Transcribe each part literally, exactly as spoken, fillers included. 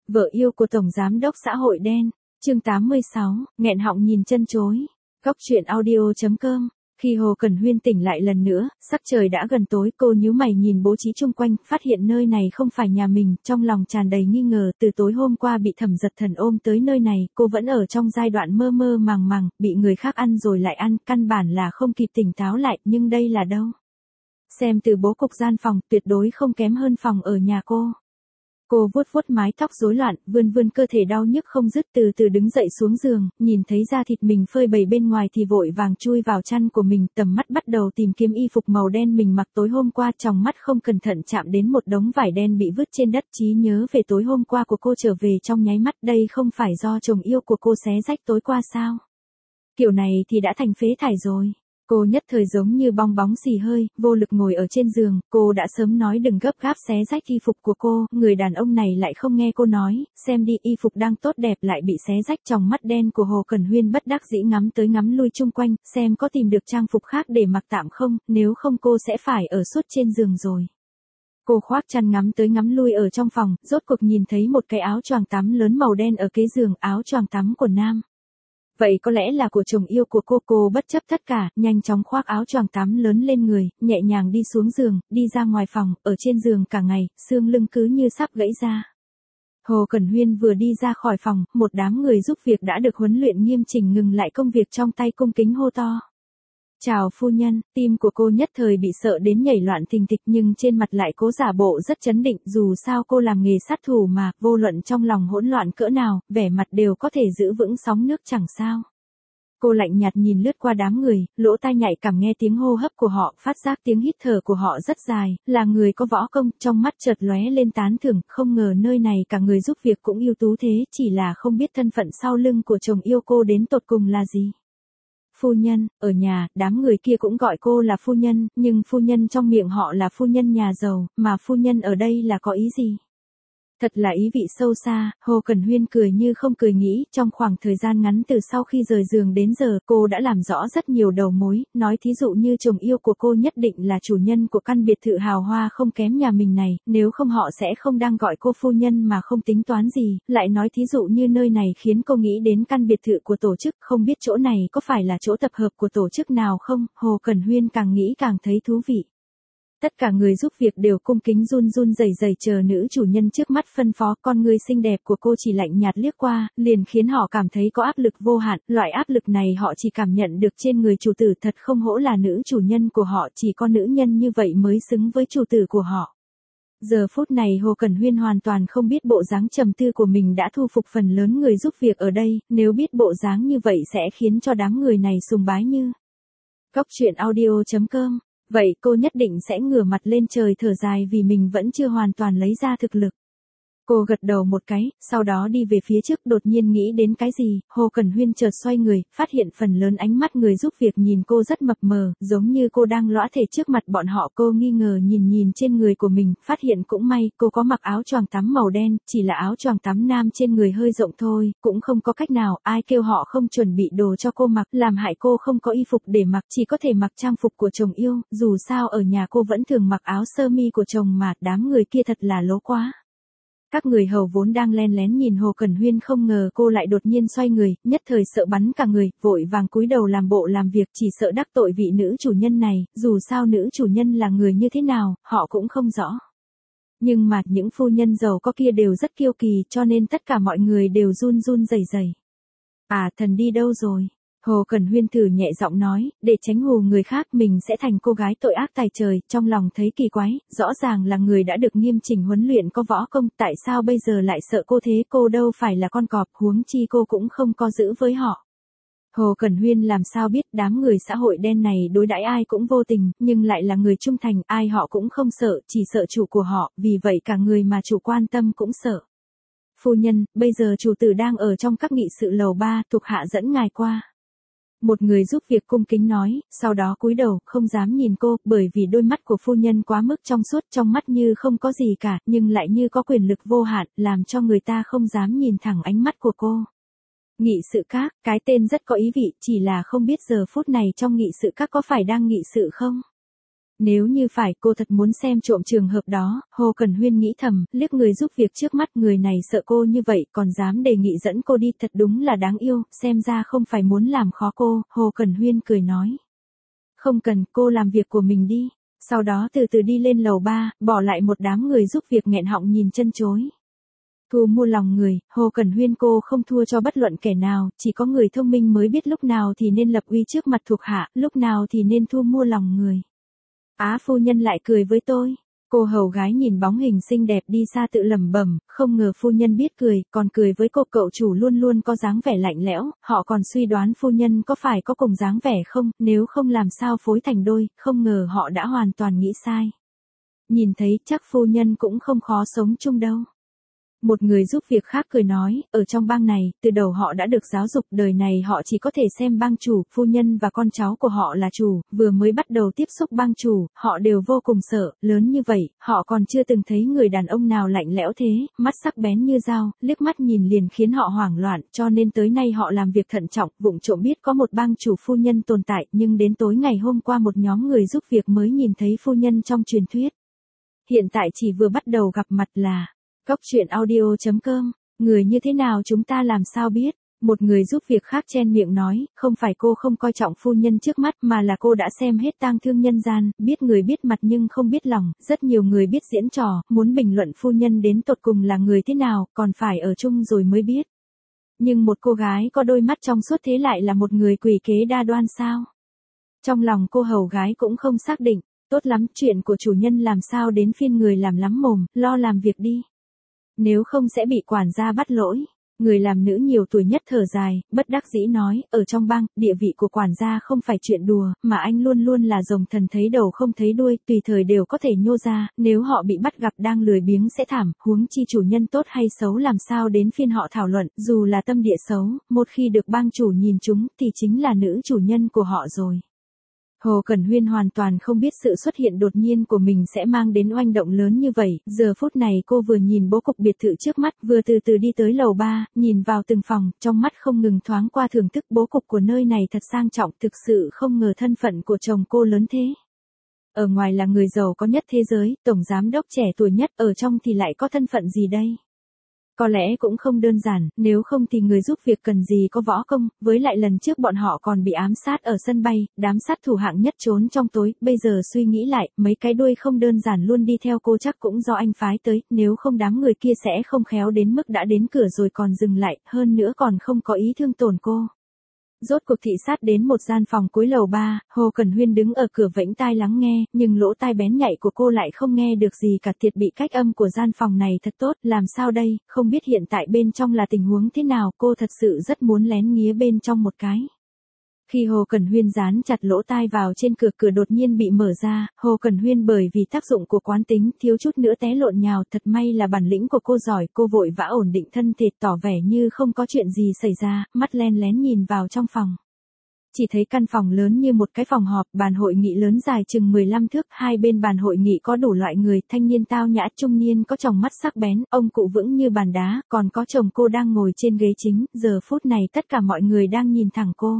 Vợ yêu của Tổng Giám đốc xã hội đen. Chương tám mươi sáu, nghẹn họng nhìn chân chối. Góc truyện audio chấm com. Khi Hồ Cẩn Huyên tỉnh lại lần nữa, sắc trời đã gần tối, cô nhíu mày nhìn bố trí chung quanh, phát hiện nơi này không phải nhà mình, trong lòng tràn đầy nghi ngờ, từ tối hôm qua bị Thẩm Giật Thần ôm tới nơi này, cô vẫn ở trong giai đoạn mơ mơ màng màng, bị người khác ăn rồi lại ăn, căn bản là không kịp tỉnh táo lại, nhưng đây là đâu? Xem từ bố cục gian phòng, tuyệt đối không kém hơn phòng ở nhà cô. Cô vuốt vuốt mái tóc rối loạn, vươn vươn cơ thể đau nhức không dứt, từ từ đứng dậy xuống giường, nhìn thấy da thịt mình phơi bày bên ngoài thì vội vàng chui vào chăn của mình, tầm mắt bắt đầu tìm kiếm y phục màu đen mình mặc tối hôm qua, trong mắt không cẩn thận chạm đến một đống vải đen bị vứt trên đất, trí nhớ về tối hôm qua của cô trở về trong nháy mắt, đây không phải do chồng yêu của cô xé rách tối qua sao? Kiểu này thì đã thành phế thải rồi. Cô nhất thời giống như bong bóng xì hơi, vô lực ngồi ở trên giường, cô đã sớm nói đừng gấp gáp xé rách y phục của cô, người đàn ông này lại không nghe cô nói, xem đi y phục đang tốt đẹp lại bị xé rách, trong mắt đen của Hồ Cẩn Huyên bất đắc dĩ ngắm tới ngắm lui chung quanh, xem có tìm được trang phục khác để mặc tạm không, nếu không cô sẽ phải ở suốt trên giường rồi. Cô khoác chăn ngắm tới ngắm lui ở trong phòng, rốt cuộc nhìn thấy một cái áo choàng tắm lớn màu đen ở kế giường, áo choàng tắm của nam. Vậy có lẽ là của chồng yêu của cô, cô bất chấp tất cả, nhanh chóng khoác áo choàng tắm lớn lên người, nhẹ nhàng đi xuống giường, đi ra ngoài phòng, ở trên giường cả ngày, xương lưng cứ như sắp gãy ra. Hồ Cẩn Huyên vừa đi ra khỏi phòng, một đám người giúp việc đã được huấn luyện nghiêm chỉnh ngừng lại công việc trong tay, cung kính hô to. Chào phu nhân, tim của cô nhất thời bị sợ đến nhảy loạn thình thịch, nhưng trên mặt lại cố giả bộ rất trấn định, dù sao cô làm nghề sát thủ mà, vô luận trong lòng hỗn loạn cỡ nào, vẻ mặt đều có thể giữ vững sóng nước chẳng sao. Cô lạnh nhạt nhìn lướt qua đám người, lỗ tai nhạy cảm nghe tiếng hô hấp của họ, phát giác tiếng hít thở của họ rất dài, là người có võ công, trong mắt chợt lóe lên tán thưởng, không ngờ nơi này cả người giúp việc cũng ưu tú thế, chỉ là không biết thân phận sau lưng của chồng yêu cô đến tột cùng là gì. Phu nhân, ở nhà, đám người kia cũng gọi cô là phu nhân, nhưng phu nhân trong miệng họ là phu nhân nhà giàu, mà phu nhân ở đây là có ý gì? Thật là ý vị sâu xa, Hồ Cẩn Huyên cười như không cười nghĩ, trong khoảng thời gian ngắn từ sau khi rời giường đến giờ, cô đã làm rõ rất nhiều đầu mối, nói thí dụ như chồng yêu của cô nhất định là chủ nhân của căn biệt thự hào hoa không kém nhà mình này, nếu không họ sẽ không đang gọi cô phu nhân mà không tính toán gì, lại nói thí dụ như nơi này khiến cô nghĩ đến căn biệt thự của tổ chức, không biết chỗ này có phải là chỗ tập hợp của tổ chức nào không, Hồ Cẩn Huyên càng nghĩ càng thấy thú vị. Tất cả người giúp việc đều cung kính run run rẩy rẩy chờ nữ chủ nhân trước mắt phân phó, con người xinh đẹp của cô chỉ lạnh nhạt liếc qua, liền khiến họ cảm thấy có áp lực vô hạn, loại áp lực này họ chỉ cảm nhận được trên người chủ tử, thật không hổ là nữ chủ nhân của họ, chỉ có nữ nhân như vậy mới xứng với chủ tử của họ. Giờ phút này Hồ Cẩn Huyên hoàn toàn không biết bộ dáng trầm tư của mình đã thu phục phần lớn người giúp việc ở đây, nếu biết bộ dáng như vậy sẽ khiến cho đám người này sùng bái như. Góc truyện audio chấm com. Vậy cô nhất định sẽ ngửa mặt lên trời thở dài vì mình vẫn chưa hoàn toàn lấy ra thực lực. Cô gật đầu một cái, sau đó đi về phía trước, đột nhiên nghĩ đến cái gì, Hồ Cẩn Huyên chợt xoay người, phát hiện phần lớn ánh mắt người giúp việc nhìn cô rất mập mờ, giống như cô đang lõa thể trước mặt bọn họ, cô nghi ngờ nhìn nhìn trên người của mình, phát hiện cũng may, cô có mặc áo choàng tắm màu đen, chỉ là áo choàng tắm nam trên người hơi rộng thôi, cũng không có cách nào, ai kêu họ không chuẩn bị đồ cho cô mặc, làm hại cô không có y phục để mặc, chỉ có thể mặc trang phục của chồng yêu, dù sao ở nhà cô vẫn thường mặc áo sơ mi của chồng mà, đám người kia thật là lố quá. Các người hầu vốn đang len lén nhìn Hồ Cẩn Huyên không ngờ cô lại đột nhiên xoay người, nhất thời sợ bắn cả người, vội vàng cúi đầu làm bộ làm việc, chỉ sợ đắc tội vị nữ chủ nhân này, dù sao nữ chủ nhân là người như thế nào, họ cũng không rõ. Nhưng mà những phu nhân giàu có kia đều rất kiêu kỳ, cho nên tất cả mọi người đều run run rẩy rẩy. À, thần đi đâu rồi? Hồ Cẩn Huyên thử nhẹ giọng nói, để tránh hù người khác mình sẽ thành cô gái tội ác tài trời, trong lòng thấy kỳ quái, rõ ràng là người đã được nghiêm chỉnh huấn luyện có võ công, tại sao bây giờ lại sợ cô thế, cô đâu phải là con cọp, huống chi cô cũng không có giữ với họ. Hồ Cẩn Huyên làm sao biết đám người xã hội đen này đối đãi ai cũng vô tình, nhưng lại là người trung thành, ai họ cũng không sợ, chỉ sợ chủ của họ, vì vậy cả người mà chủ quan tâm cũng sợ. Phu nhân, bây giờ chủ tử đang ở trong các nghị sự lầu ba, thuộc hạ dẫn ngài qua. Một người giúp việc cung kính nói, sau đó cúi đầu, không dám nhìn cô, bởi vì đôi mắt của phu nhân quá mức trong suốt, trong mắt như không có gì cả, nhưng lại như có quyền lực vô hạn, làm cho người ta không dám nhìn thẳng ánh mắt của cô. Nghị sự các, cái tên rất có ý vị, chỉ là không biết giờ phút này trong nghị sự các có phải đang nghị sự không? Nếu như phải cô thật muốn xem trộm trường hợp đó, Hồ Cẩn Huyên nghĩ thầm, liếc người giúp việc trước mắt, người này sợ cô như vậy còn dám đề nghị dẫn cô đi, thật đúng là đáng yêu, xem ra không phải muốn làm khó cô. Hồ Cẩn Huyên cười nói. Không cần, cô làm việc của mình đi. Sau đó từ từ đi lên lầu ba, bỏ lại một đám người giúp việc nghẹn họng nhìn chân chối. Thu mua lòng người, Hồ Cẩn Huyên cô không thua cho bất luận kẻ nào, chỉ có người thông minh mới biết lúc nào thì nên lập uy trước mặt thuộc hạ, lúc nào thì nên thu mua lòng người. Á phu nhân lại cười với tôi. Cô hầu gái nhìn bóng hình xinh đẹp đi xa tự lẩm bẩm, không ngờ phu nhân biết cười, còn cười với cô. Cậu chủ luôn luôn có dáng vẻ lạnh lẽo, họ còn suy đoán phu nhân có phải có cùng dáng vẻ không, nếu không làm sao phối thành đôi, không ngờ họ đã hoàn toàn nghĩ sai. Nhìn thấy chắc phu nhân cũng không khó sống chung đâu. Một người giúp việc khác cười nói, ở trong bang này, từ đầu họ đã được giáo dục, đời này họ chỉ có thể xem bang chủ, phu nhân và con cháu của họ là chủ, vừa mới bắt đầu tiếp xúc bang chủ, họ đều vô cùng sợ, lớn như vậy, họ còn chưa từng thấy người đàn ông nào lạnh lẽo thế, mắt sắc bén như dao, liếc mắt nhìn liền khiến họ hoảng loạn, cho nên tới nay họ làm việc thận trọng, vụng trộm biết có một bang chủ phu nhân tồn tại, nhưng đến tối ngày hôm qua một nhóm người giúp việc mới nhìn thấy phu nhân trong truyền thuyết. Hiện tại chỉ vừa bắt đầu gặp mặt là Cóc truyện audio chấm com, người như thế nào chúng ta làm sao biết? Một người giúp việc khác chen miệng nói, không phải cô không coi trọng phu nhân trước mắt mà là cô đã xem hết tang thương nhân gian, biết người biết mặt nhưng không biết lòng, rất nhiều người biết diễn trò, muốn bình luận phu nhân đến tột cùng là người thế nào, còn phải ở chung rồi mới biết. Nhưng một cô gái có đôi mắt trong suốt thế lại là một người quỷ kế đa đoan sao? Trong lòng cô hầu gái cũng không xác định, tốt lắm, chuyện của chủ nhân làm sao đến phiên người làm lắm mồm, lo làm việc đi. Nếu không sẽ bị quản gia bắt lỗi. Người làm nữ nhiều tuổi nhất thở dài, bất đắc dĩ nói, ở trong bang, địa vị của quản gia không phải chuyện đùa, mà anh luôn luôn là rồng thần thấy đầu không thấy đuôi, tùy thời đều có thể nhô ra, nếu họ bị bắt gặp đang lười biếng sẽ thảm, huống chi chủ nhân tốt hay xấu làm sao đến phiên họ thảo luận, dù là tâm địa xấu, một khi được bang chủ nhìn chúng thì chính là nữ chủ nhân của họ rồi. Hồ Cẩn Huyên hoàn toàn không biết sự xuất hiện đột nhiên của mình sẽ mang đến oanh động lớn như vậy, giờ phút này cô vừa nhìn bố cục biệt thự trước mắt, vừa từ từ đi tới lầu ba, nhìn vào từng phòng, trong mắt không ngừng thoáng qua thưởng thức bố cục của nơi này thật sang trọng, thực sự không ngờ thân phận của chồng cô lớn thế. Ở ngoài là người giàu có nhất thế giới, tổng giám đốc trẻ tuổi nhất, ở trong thì lại có thân phận gì đây? Có lẽ cũng không đơn giản, nếu không thì người giúp việc cần gì có võ công, với lại lần trước bọn họ còn bị ám sát ở sân bay, đám sát thủ hạng nhất trốn trong tối, bây giờ suy nghĩ lại, mấy cái đuôi không đơn giản luôn đi theo cô chắc cũng do anh phái tới, nếu không đám người kia sẽ không khéo đến mức đã đến cửa rồi còn dừng lại, hơn nữa còn không có ý thương tổn cô. Rốt cuộc thị sát đến một gian phòng cuối lầu ba, Hồ Cẩn Huyên đứng ở cửa vẫy tai lắng nghe, nhưng lỗ tai bén nhạy của cô lại không nghe được gì cả, thiệt bị cách âm của gian phòng này thật tốt, làm sao đây, không biết hiện tại bên trong là tình huống thế nào, cô thật sự rất muốn lén nghía bên trong một cái. Khi Hồ Cẩn Huyên dán chặt lỗ tai vào trên cửa, cửa đột nhiên bị mở ra, Hồ Cẩn Huyên bởi vì tác dụng của quán tính, thiếu chút nữa té lộn nhào, thật may là bản lĩnh của cô giỏi, cô vội vã ổn định thân thể tỏ vẻ như không có chuyện gì xảy ra, mắt len lén nhìn vào trong phòng. Chỉ thấy căn phòng lớn như một cái phòng họp, bàn hội nghị lớn dài chừng mười lăm thước, hai bên bàn hội nghị có đủ loại người, thanh niên tao nhã, trung niên có tròng mắt sắc bén, ông cụ vững như bàn đá, còn có chồng cô đang ngồi trên ghế chính, giờ phút này tất cả mọi người đang nhìn thẳng cô.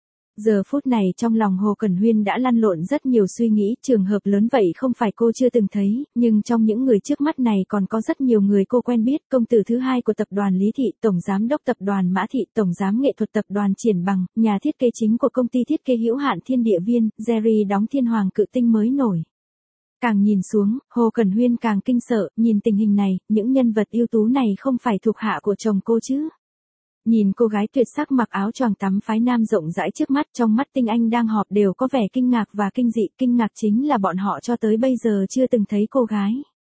Giờ phút này trong lòng Hồ Cẩn Huyên đã lăn lộn rất nhiều suy nghĩ, trường hợp lớn vậy không phải cô chưa từng thấy, nhưng trong những người trước mắt này còn có rất nhiều người cô quen biết, công tử thứ hai của tập đoàn Lý Thị, tổng giám đốc tập đoàn Mã Thị, tổng giám nghệ thuật tập đoàn Triển Bằng, nhà thiết kế chính của công ty thiết kế hữu hạn Thiên Địa Viên, Jerry đóng Thiên Hoàng cự tinh mới nổi. Càng nhìn xuống, Hồ Cẩn Huyên càng kinh sợ, nhìn tình hình này, những nhân vật ưu tú này không phải thuộc hạ của chồng cô chứ? Nhìn cô gái tuyệt sắc mặc áo choàng tắm phái nam rộng rãi trước mắt, trong mắt tinh anh đang họp đều có vẻ kinh ngạc và kinh dị, kinh ngạc chính là bọn họ cho tới bây giờ chưa từng thấy cô gái.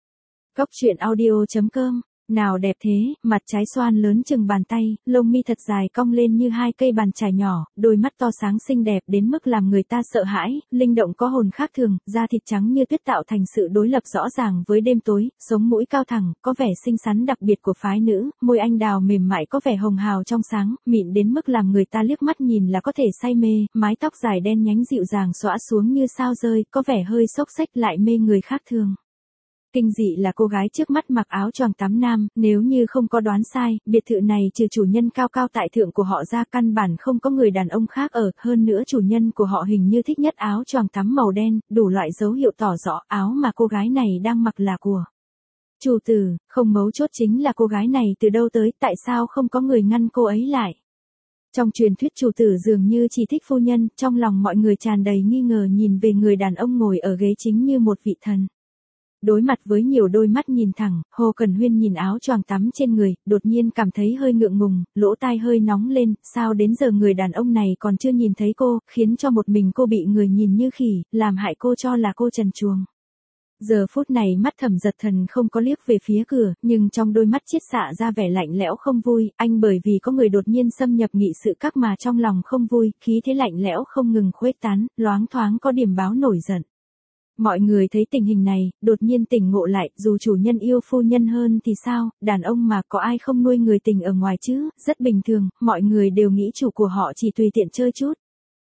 Cóc truyện audio chấm com, nào đẹp thế, mặt trái xoan lớn chừng bàn tay, lông mi thật dài cong lên như hai cây bàn chải nhỏ, đôi mắt to sáng xinh đẹp đến mức làm người ta sợ hãi, linh động có hồn khác thường, da thịt trắng như tuyết tạo thành sự đối lập rõ ràng với đêm tối, sống mũi cao thẳng, có vẻ xinh xắn đặc biệt của phái nữ, môi anh đào mềm mại có vẻ hồng hào trong sáng, mịn đến mức làm người ta liếc mắt nhìn là có thể say mê, mái tóc dài đen nhánh dịu dàng xõa xuống như sao rơi, có vẻ hơi xốc xếch lại mê người khác thường. Kinh dị là cô gái trước mắt mặc áo choàng tắm nam, nếu như không có đoán sai, biệt thự này trừ chủ nhân cao cao tại thượng của họ ra căn bản không có người đàn ông khác ở, hơn nữa chủ nhân của họ hình như thích nhất áo choàng tắm màu đen, đủ loại dấu hiệu tỏ rõ áo mà cô gái này đang mặc là của chủ tử, không mấu chốt chính là cô gái này từ đâu tới, tại sao không có người ngăn cô ấy lại. Trong truyền thuyết chủ tử dường như chỉ thích phu nhân, trong lòng mọi người tràn đầy nghi ngờ nhìn về người đàn ông ngồi ở ghế chính như một vị thần. Đối mặt với nhiều đôi mắt nhìn thẳng, Hồ Cần Huyên nhìn áo choàng tắm trên người, đột nhiên cảm thấy hơi ngượng ngùng, lỗ tai hơi nóng lên, sao đến giờ người đàn ông này còn chưa nhìn thấy cô, khiến cho một mình cô bị người nhìn như khỉ, làm hại cô cho là cô trần truồng. Giờ phút này mắt Thẩm Dật Thần không có liếc về phía cửa, nhưng trong đôi mắt chiết xạ ra vẻ lạnh lẽo không vui, anh bởi vì có người đột nhiên xâm nhập nghị sự các mà trong lòng không vui, khí thế lạnh lẽo không ngừng khuếch tán, loáng thoáng có điểm báo nổi giận. Mọi người thấy tình hình này, đột nhiên tỉnh ngộ lại, dù chủ nhân yêu phu nhân hơn thì sao, đàn ông mà có ai không nuôi người tình ở ngoài chứ, rất bình thường, mọi người đều nghĩ chủ của họ chỉ tùy tiện chơi chút.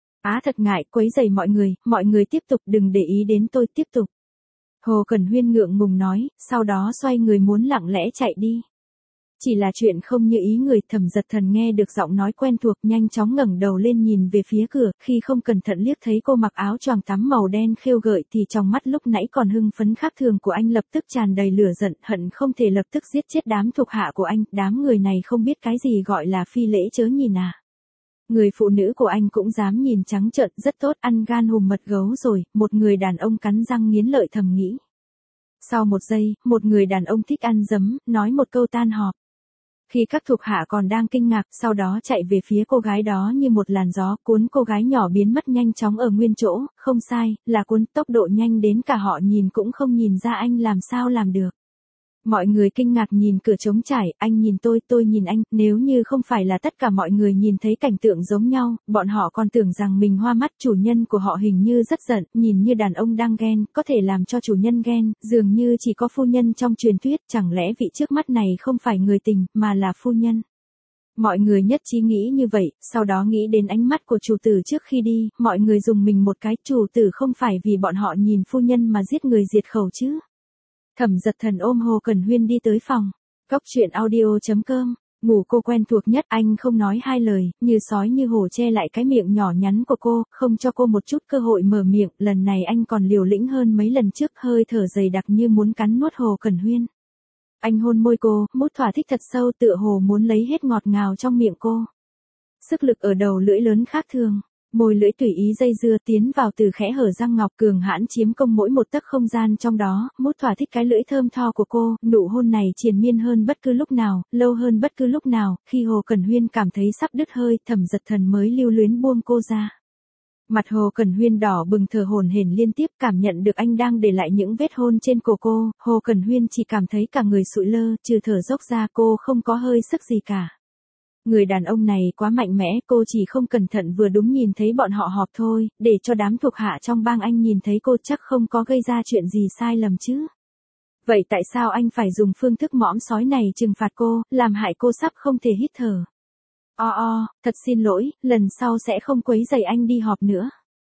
Á thật ngại, quấy rầy mọi người, mọi người tiếp tục đừng để ý đến tôi, tiếp tục. Hồ Cần Huyên ngượng ngùng nói, sau đó xoay người muốn lặng lẽ chạy đi. Chỉ là chuyện không như ý người. Thẩm Dật Thần nghe được giọng nói quen thuộc nhanh chóng ngẩng đầu lên nhìn về phía cửa, khi không cẩn thận liếc thấy cô mặc áo choàng tắm màu đen khêu gợi thì trong mắt lúc nãy còn hưng phấn khác thường của anh lập tức tràn đầy lửa giận, hận không thể lập tức giết chết đám thuộc hạ của anh, đám người này không biết cái gì gọi là phi lễ chớ nhìn à. Người phụ nữ của anh cũng dám nhìn trắng trợn, rất tốt, ăn gan hùm mật gấu rồi, một người đàn ông cắn răng nghiến lợi thầm nghĩ. Sau một giây, một người đàn ông thích ăn dấm, nói một câu tan họp. Khi các thuộc hạ còn đang kinh ngạc, sau đó chạy về phía cô gái đó như một làn gió, cuốn cô gái nhỏ biến mất nhanh chóng ở nguyên chỗ, không sai, là cuốn, tốc độ nhanh đến cả họ nhìn cũng không nhìn ra anh làm sao làm được. Mọi người kinh ngạc nhìn cửa trống trải, anh nhìn tôi, tôi nhìn anh, nếu như không phải là tất cả mọi người nhìn thấy cảnh tượng giống nhau, bọn họ còn tưởng rằng mình hoa mắt. Chủ nhân của họ hình như rất giận, nhìn như đàn ông đang ghen, có thể làm cho chủ nhân ghen, dường như chỉ có phu nhân trong truyền thuyết, chẳng lẽ vị trước mắt này không phải người tình, mà là phu nhân. Mọi người nhất trí nghĩ như vậy, sau đó nghĩ đến ánh mắt của chủ tử trước khi đi, mọi người dùng mình một cái, chủ tử không phải vì bọn họ nhìn phu nhân mà giết người diệt khẩu chứ. Thẩm Dật Thần ôm Hồ Cần Huyên đi tới phòng. Cóc truyện audio chấm com, ngủ cô quen thuộc nhất, anh không nói hai lời, như sói như hổ che lại cái miệng nhỏ nhắn của cô, không cho cô một chút cơ hội mở miệng, lần này anh còn liều lĩnh hơn mấy lần trước, hơi thở dày đặc như muốn cắn nuốt Hồ Cần Huyên. Anh hôn môi cô, mút thỏa thích thật sâu, tựa hồ muốn lấy hết ngọt ngào trong miệng cô. Sức lực ở đầu lưỡi lớn khác thường. Môi lưỡi tùy ý dây dưa tiến vào từ khẽ hở răng ngọc, cường hãn chiếm công mỗi một tấc không gian trong đó, mút thỏa thích cái lưỡi thơm tho của cô, nụ hôn này triền miên hơn bất cứ lúc nào, lâu hơn bất cứ lúc nào, khi Hồ Cần Huyên cảm thấy sắp đứt hơi, Thẩm Dật Thần mới lưu luyến buông cô ra. Mặt Hồ Cần Huyên đỏ bừng thở hổn hển liên tiếp, cảm nhận được anh đang để lại những vết hôn trên cổ cô, Hồ Cần Huyên chỉ cảm thấy cả người sụi lơ, trừ thở dốc ra cô không có hơi sức gì cả. Người đàn ông này quá mạnh mẽ, cô chỉ không cẩn thận vừa đúng nhìn thấy bọn họ họp thôi, để cho đám thuộc hạ trong bang anh nhìn thấy cô chắc không có gây ra chuyện gì sai lầm chứ. Vậy tại sao anh phải dùng phương thức mõm sói này trừng phạt cô, làm hại cô sắp không thể hít thở? O o, thật xin lỗi, lần sau sẽ không quấy rầy anh đi họp nữa.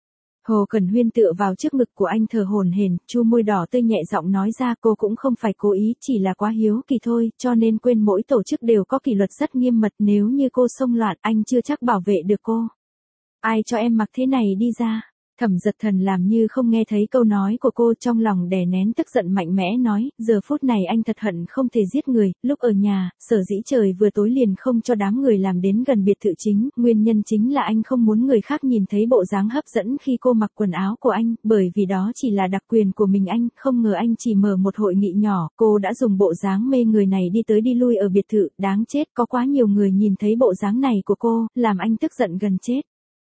Hồ Cần Huyên tựa vào trước ngực của anh thở hổn hển, chu môi đỏ tươi nhẹ giọng nói ra, cô cũng không phải cố ý, chỉ là quá hiếu kỳ thôi, cho nên quên mỗi tổ chức đều có kỷ luật rất nghiêm mật, nếu như cô xông loạn, anh chưa chắc bảo vệ được cô. Ai cho em mặc thế này đi ra? Thẩm Dật Thần làm như không nghe thấy câu nói của cô, trong lòng đè nén tức giận mạnh mẽ nói, giờ phút này anh thật hận không thể giết người, lúc ở nhà, sở dĩ trời vừa tối liền không cho đám người làm đến gần biệt thự chính, nguyên nhân chính là anh không muốn người khác nhìn thấy bộ dáng hấp dẫn khi cô mặc quần áo của anh, bởi vì đó chỉ là đặc quyền của mình anh, không ngờ anh chỉ mở một hội nghị nhỏ, cô đã dùng bộ dáng mê người này đi tới đi lui ở biệt thự, đáng chết, có quá nhiều người nhìn thấy bộ dáng này của cô, làm anh tức giận gần chết.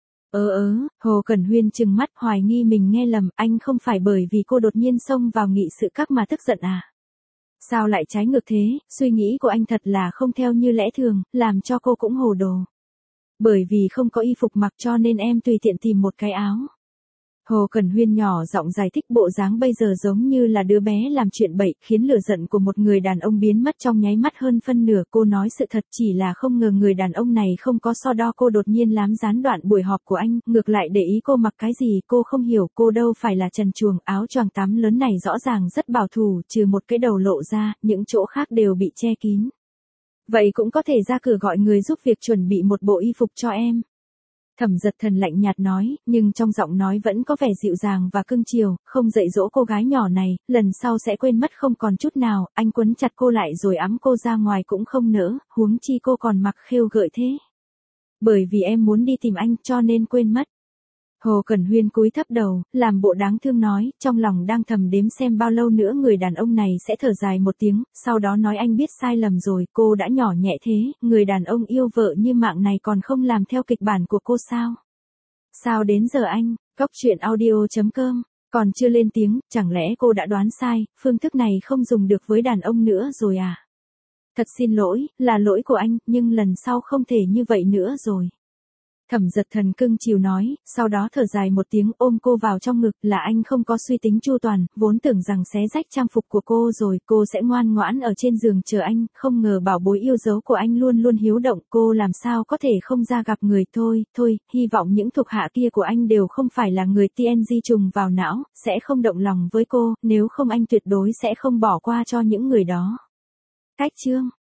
Ơ ớ, Hồ Cần Huyên trừng mắt hoài nghi mình nghe lầm, anh không phải bởi vì cô đột nhiên xông vào nghị sự các mà tức giận à? Sao lại trái ngược thế, suy nghĩ của anh thật là không theo như lẽ thường, làm cho cô cũng hồ đồ. Bởi vì không có y phục mặc cho nên em tùy tiện tìm một cái áo. Hồ Cẩn Huyên nhỏ giọng giải thích bộ dáng bây giờ giống như là đứa bé làm chuyện bậy, khiến lửa giận của một người đàn ông biến mất trong nháy mắt hơn phân nửa. Cô nói sự thật, chỉ là không ngờ người đàn ông này không có so đo. Cô đột nhiên lám gián đoạn buổi họp của anh, ngược lại để ý cô mặc cái gì. Cô không hiểu, cô đâu phải là trần truồng, áo choàng tắm lớn này rõ ràng rất bảo thủ, trừ một cái đầu lộ ra, những chỗ khác đều bị che kín. Vậy cũng có thể ra cửa gọi người giúp việc chuẩn bị một bộ y phục cho em. Thẩm Giật Thần lạnh nhạt nói, nhưng trong giọng nói vẫn có vẻ dịu dàng và cưng chiều, không dạy dỗ cô gái nhỏ này, lần sau sẽ quên mất không còn chút nào. Anh quấn chặt cô lại rồi ẵm cô ra ngoài cũng không nỡ, huống chi cô còn mặc khêu gợi thế. Bởi vì em muốn đi tìm anh cho nên quên mất. Hồ Cẩn Huyên cúi thấp đầu, làm bộ đáng thương nói, trong lòng đang thầm đếm xem bao lâu nữa người đàn ông này sẽ thở dài một tiếng, sau đó nói anh biết sai lầm rồi. Cô đã nhỏ nhẹ thế, người đàn ông yêu vợ như mạng này còn không làm theo kịch bản của cô sao? Sao đến giờ anh, Cóc Truyện Audio chấm com, còn chưa lên tiếng, chẳng lẽ cô đã đoán sai, phương thức này không dùng được với đàn ông nữa rồi à? Thật xin lỗi, là lỗi của anh, nhưng lần sau không thể như vậy nữa rồi. Thẩm Giật Thần cưng chiều nói, sau đó thở dài một tiếng ôm cô vào trong ngực. Là anh không có suy tính chu toàn, vốn tưởng rằng xé rách trang phục của cô rồi cô sẽ ngoan ngoãn ở trên giường chờ anh, không ngờ bảo bối yêu dấu của anh luôn luôn hiếu động, cô làm sao có thể không ra gặp người. Thôi, thôi, hy vọng những thuộc hạ kia của anh đều không phải là người tê en giê trùng vào não, sẽ không động lòng với cô, nếu không anh tuyệt đối sẽ không bỏ qua cho những người đó. Cách chương